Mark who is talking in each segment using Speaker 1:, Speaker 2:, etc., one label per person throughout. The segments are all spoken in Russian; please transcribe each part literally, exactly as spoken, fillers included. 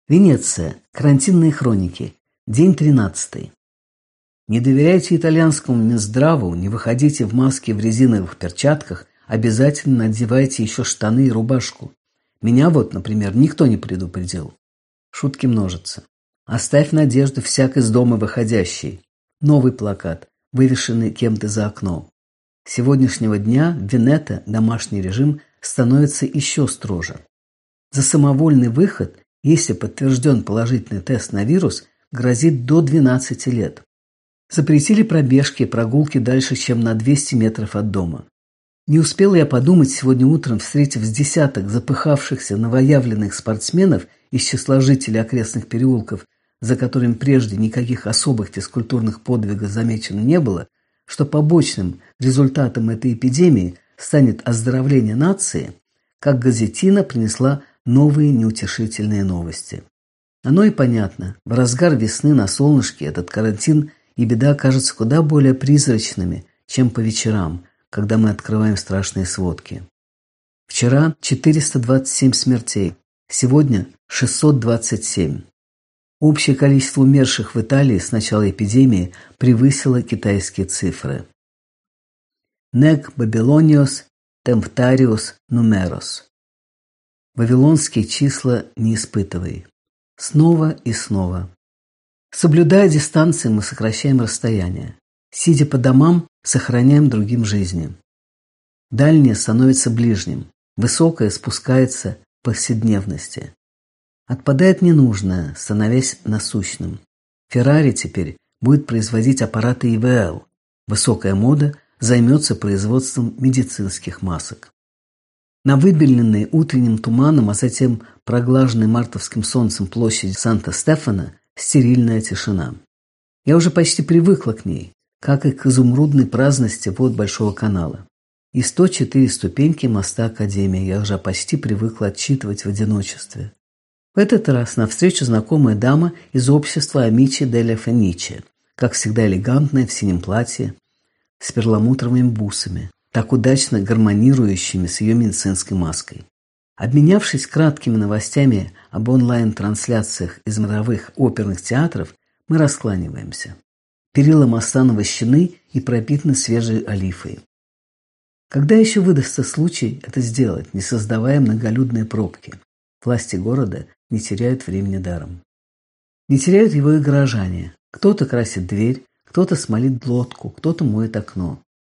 Speaker 1: Венеция. Карантинные хроники. День тринадцатый. Не доверяйте итальянскому Минздраву, не выходите в маске в резиновых перчатках, обязательно надевайте еще штаны и рубашку. Меня вот, например, никто не предупредил. Шутки множатся. Оставь надежду всяк из дома выходящий. Новый плакат, вывешенный кем-то за окном. С сегодняшнего дня в Венето домашний режим становится еще строже. За самовольный выход, если подтвержден положительный тест на вирус, грозит до двенадцати лет. Запретили пробежки и прогулки дальше, чем на двести метров от дома. Не успел я подумать сегодня утром, встретив с десяток запыхавшихся новоявленных спортсменов из числа жителей окрестных переулков, за которыми прежде никаких особых физкультурных подвигов замечено не было, что побочным результатом этой эпидемии станет оздоровление нации, как газетина принесла новые неутешительные новости. Оно и понятно. В разгар весны на солнышке этот карантин и беда кажутся куда более призрачными, чем по вечерам, когда мы открываем страшные сводки. Вчера четыреста двадцать семь смертей, сегодня шестьсот двадцать семь. Общее количество умерших в Италии с начала эпидемии превысило китайские цифры. Nec Babylonios temptarius numeros. Вавилонские числа не испытывай. Снова и снова. Соблюдая дистанции, мы сокращаем расстояние. Сидя по домам, сохраняем другим жизни. Дальнее становится ближним. Высокое спускается к повседневности. Отпадает ненужное, становясь насущным. Феррари теперь будет производить аппараты и вэ эл. Высокая мода займется производством медицинских масок. На выбеленной утренним туманом, а затем проглаженной мартовским солнцем площади Санта-Стефано стерильная тишина. Я уже почти привыкла к ней, как и к изумрудной праздности вод Большого канала. И сто четыре ступеньки моста Академии я уже почти привыкла отчитывать в одиночестве. В этот раз навстречу знакомая дама из общества Амичи делла Фениче, как всегда элегантная в синем платье, с перламутровыми бусами, так удачно гармонирующими с ее медицинской маской. Обменявшись краткими новостями об онлайн-трансляциях из мировых оперных театров, мы раскланиваемся. Перила моста навощены и пропитаны свежей олифой. Когда еще выдастся случай это сделать, не создавая многолюдные пробки? Власти города не теряют времени даром. Не теряют его и горожане. Кто-то красит дверь, кто-то смолит лодку, кто-то моет окно.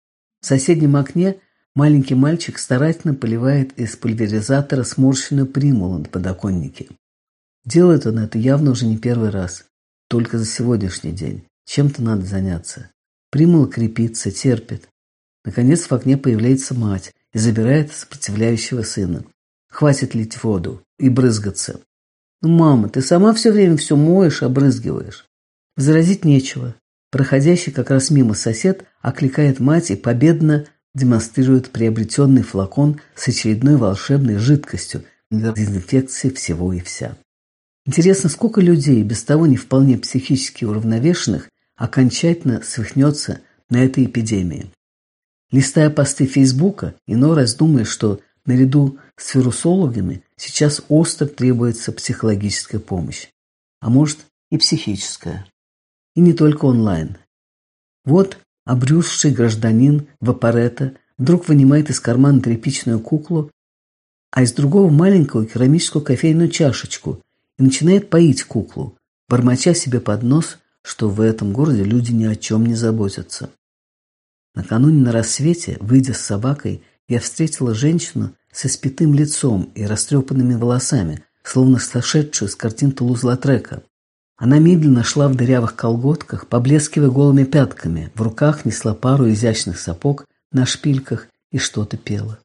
Speaker 1: В соседнем окне маленький мальчик старательно поливает из пульверизатора сморщенную примулу на подоконнике. Делает он это явно уже не первый раз, только за сегодняшний день. Чем-то надо заняться. Примула крепится, терпит. Наконец в окне появляется мать и забирает сопротивляющего сына. Хватит лить воду и брызгаться. «Ну, мама, ты сама все время все моешь, обрызгиваешь». Возразить нечего. Проходящий как раз мимо сосед окликает мать и победно демонстрирует приобретенный флакон с очередной волшебной жидкостью для дезинфекции всего и вся. Интересно, сколько людей, без того не вполне психически уравновешенных, окончательно свихнется на этой эпидемии. Листая посты Фейсбука, иной раз думаешь, что наряду с вирусологами сейчас остро требуется психологическая помощь, а может и психическая. И не только онлайн. Вот обрюзший гражданин Вапоретто вдруг вынимает из кармана тряпичную куклу, а из другого маленькую керамическую кофейную чашечку и начинает поить куклу, бормоча себе под нос, что в этом городе люди ни о чем не заботятся. Накануне на рассвете, выйдя с собакой, я встретила женщину с испитым лицом и растрепанными волосами, словно сошедшую с картин Тулуз-Латрека. Она медленно шла в дырявых колготках, поблескивая голыми пятками, в руках несла пару изящных сапог на шпильках и что-то пела.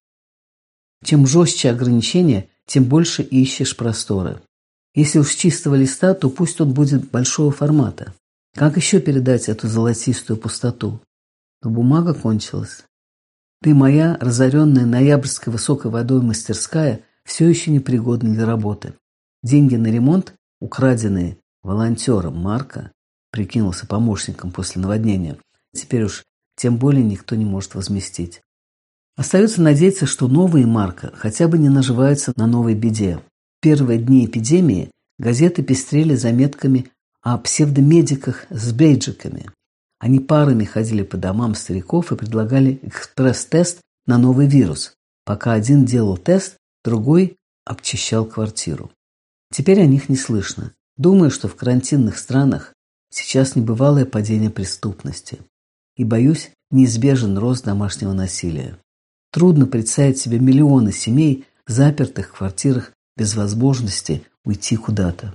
Speaker 1: Чем жестче ограничения, тем больше ищешь простора. Если уж с чистого листа, то пусть он будет большого формата. Как еще передать эту золотистую пустоту? Но бумага кончилась. Ты моя, разоренная ноябрьской высокой водой мастерская, все еще непригодна для работы. Деньги на ремонт, украденные волонтером Марка, прикинулся помощником после наводнения, теперь уж тем более никто не может возместить. Остается надеяться, что новые Марка хотя бы не наживаются на новой беде. В первые дни эпидемии Газеты пестрели заметками о псевдомедиках с бейджиками. Они парами ходили по домам стариков и предлагали экспресс-тест на новый вирус. Пока один делал тест, другой обчищал квартиру. Теперь о них не слышно. Думаю, что в карантинных странах сейчас небывалое падение преступности. И, боюсь, неизбежен рост домашнего насилия. Трудно представить себе миллионы семей, запертых в квартирах без возможности уйти куда-то.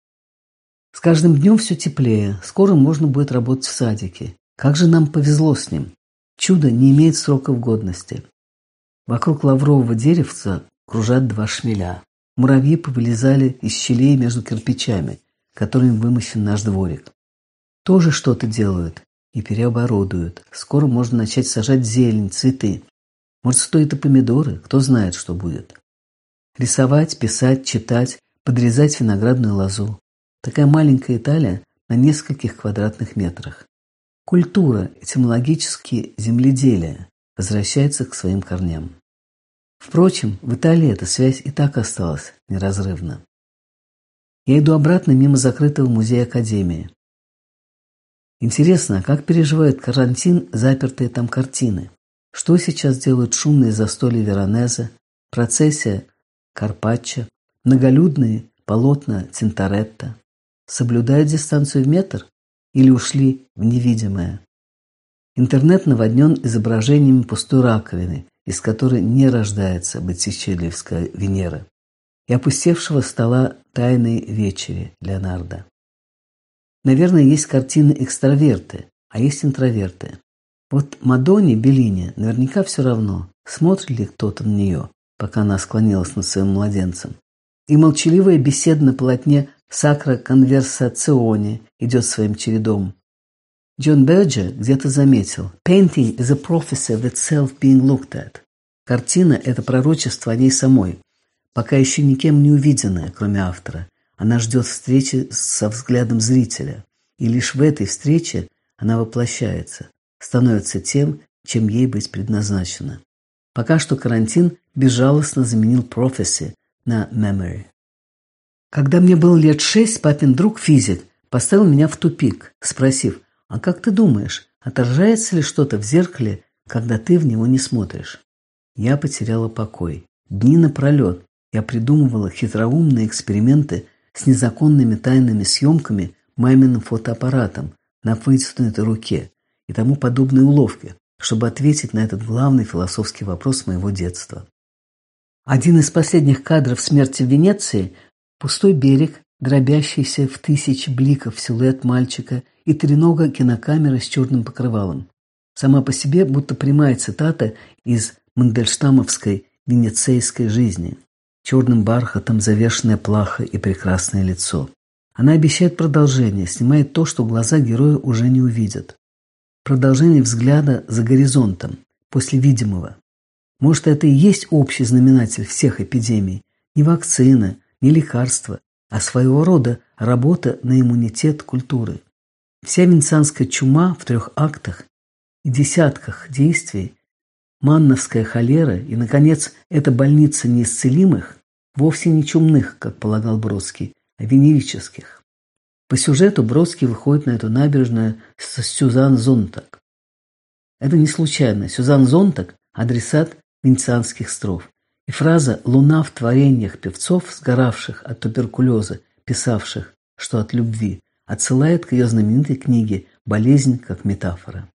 Speaker 1: С каждым днем все теплее. Скоро можно будет работать в садике. Как же нам повезло с ним. Чудо не имеет сроков годности. Вокруг лаврового деревца кружат два шмеля. Муравьи повылезали из щелей между кирпичами, которыми вымощен наш дворик. Тоже что-то делают и переоборудуют. Скоро можно начать сажать зелень, цветы. Может, стоит и помидоры, кто знает, что будет. Рисовать, писать, читать, подрезать виноградную лозу. Такая маленькая Италия на нескольких квадратных метрах. Культура, этимологически земледелие, возвращается к своим корням. Впрочем, в Италии эта связь и так осталась неразрывна. Я иду обратно мимо закрытого музея Академии. Интересно, как переживают карантин запертые там картины? Что сейчас делают шумные застолья Веронезе, процессия Карпаччо, многолюдные полотна Тинторетто? Соблюдают дистанцию в метр или ушли в невидимое? Интернет наводнен изображениями пустой раковины, из которой не рождается Боттичеллиевская Венера, и опустевшего стола «Тайной вечери» Леонардо. Наверное, есть картины-экстраверты, а есть интроверты. Вот Мадонне Беллини наверняка все равно, смотрит ли кто-то на нее, пока она склонилась над своим младенцем. И молчаливая беседа на полотне «Сакра конверсационе» идет своим чередом. Джон Берджер где-то заметил: «Painting is a prophecy of itself being looked at». Картина – это пророчество о ней самой, пока еще никем не увиденное, кроме автора. Она ждет встречи со взглядом зрителя, и лишь в этой встрече она воплощается, становится тем, чем ей быть предназначено. Пока что карантин безжалостно заменил prophecy на memory. Когда мне было лет шесть, папин друг, физик, поставил меня в тупик, спросив: «А как ты думаешь, отражается ли что-то в зеркале, когда ты в него не смотришь?» Я потеряла покой. Дни напролет я придумывала хитроумные эксперименты с незаконными тайными съемками маминым фотоаппаратом на вытянутой руке и тому подобные уловки, чтобы ответить на этот главный философский вопрос моего детства. Один из последних кадров «Смерти в Венеции» – пустой берег, дробящийся в тысячи бликов силуэт мальчика и тренога кинокамеры с черным покрывалом. Сама по себе будто прямая цитата из мандельштамовской венецейской жизни. Черным бархатом завешенная плаха и прекрасное лицо. Она обещает продолжение, снимает то, что глаза героя уже не увидят. Продолжение взгляда за горизонтом, после видимого. Может, это и есть общий знаменатель всех эпидемий. Не вакцина, не лекарство, а своего рода работа на иммунитет культуры. Вся венецианская чума в трех актах и десятках действий, манновская холера и, наконец, эта больница неисцелимых, вовсе не чумных, как полагал Бродский, а венерических. По сюжету Бродский выходит на эту набережную с Сюзан Зонтаг. Это не случайно. Сюзан Зонтаг – адресат венецианских строф. И фраза «Луна в творениях певцов, сгоравших от туберкулеза, писавших, что от любви», отсылает к ее знаменитой книге «Болезнь как метафора».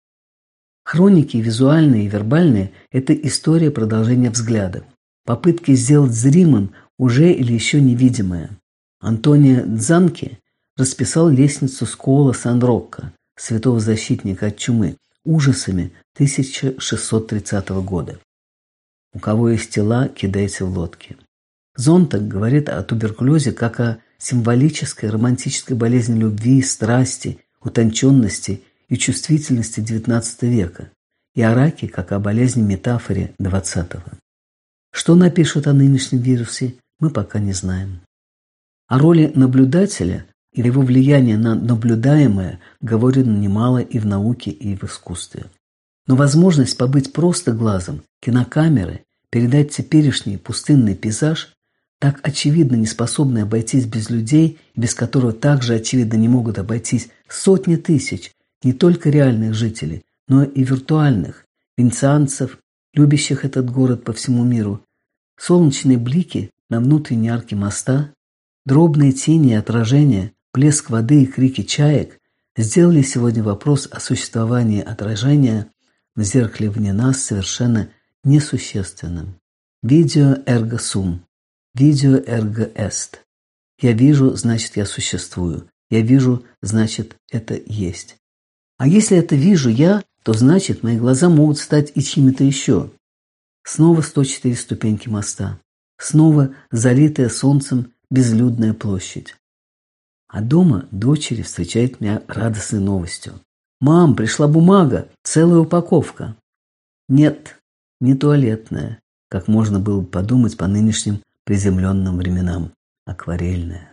Speaker 1: Хроники, визуальные и вербальные – это история продолжения взгляда. Попытки сделать зримым уже или еще невидимое. Антонио Дзанки расписал лестницу Скуола Сан-Рокко, святого защитника от чумы, ужасами тысяча шестьсот тридцатого года. У кого есть тела, кидайте в лодки. Зонтаг говорит о туберкулезе как о символической романтической болезни любви, страсти, утонченности и чувствительности девятнадцатого века, и о раке как о болезни-метафоре двадцатого. Что напишут о нынешнем вирусе, мы пока не знаем. О роли наблюдателя и его влияние на наблюдаемое говорено немало и в науке, и в искусстве. Но возможность побыть просто глазом, кинокамеры, передать теперешний пустынный пейзаж так очевидно не способный обойтись без людей, без которого также очевидно не могут обойтись сотни тысяч не только реальных жителей, но и виртуальных, венецианцев, любящих этот город по всему миру. Солнечные блики на внутренней арке моста, дробные тени и отражения, плеск воды и крики чаек сделали сегодня вопрос о существовании отражения в зеркале вне нас совершенно несущественным. Видео эрго сум. Видео эрго эст. Я вижу, значит, я существую. Я вижу, значит, это есть. А если это вижу я, то значит, мои глаза могут стать и чьими-то еще. Снова сто четыре ступеньки моста. Снова залитая солнцем безлюдная площадь. А дома дочери встречает меня радостной новостью. «Мам, пришла бумага, целая упаковка». Нет, не туалетная, как можно было подумать по нынешним приземленным временам, акварельная.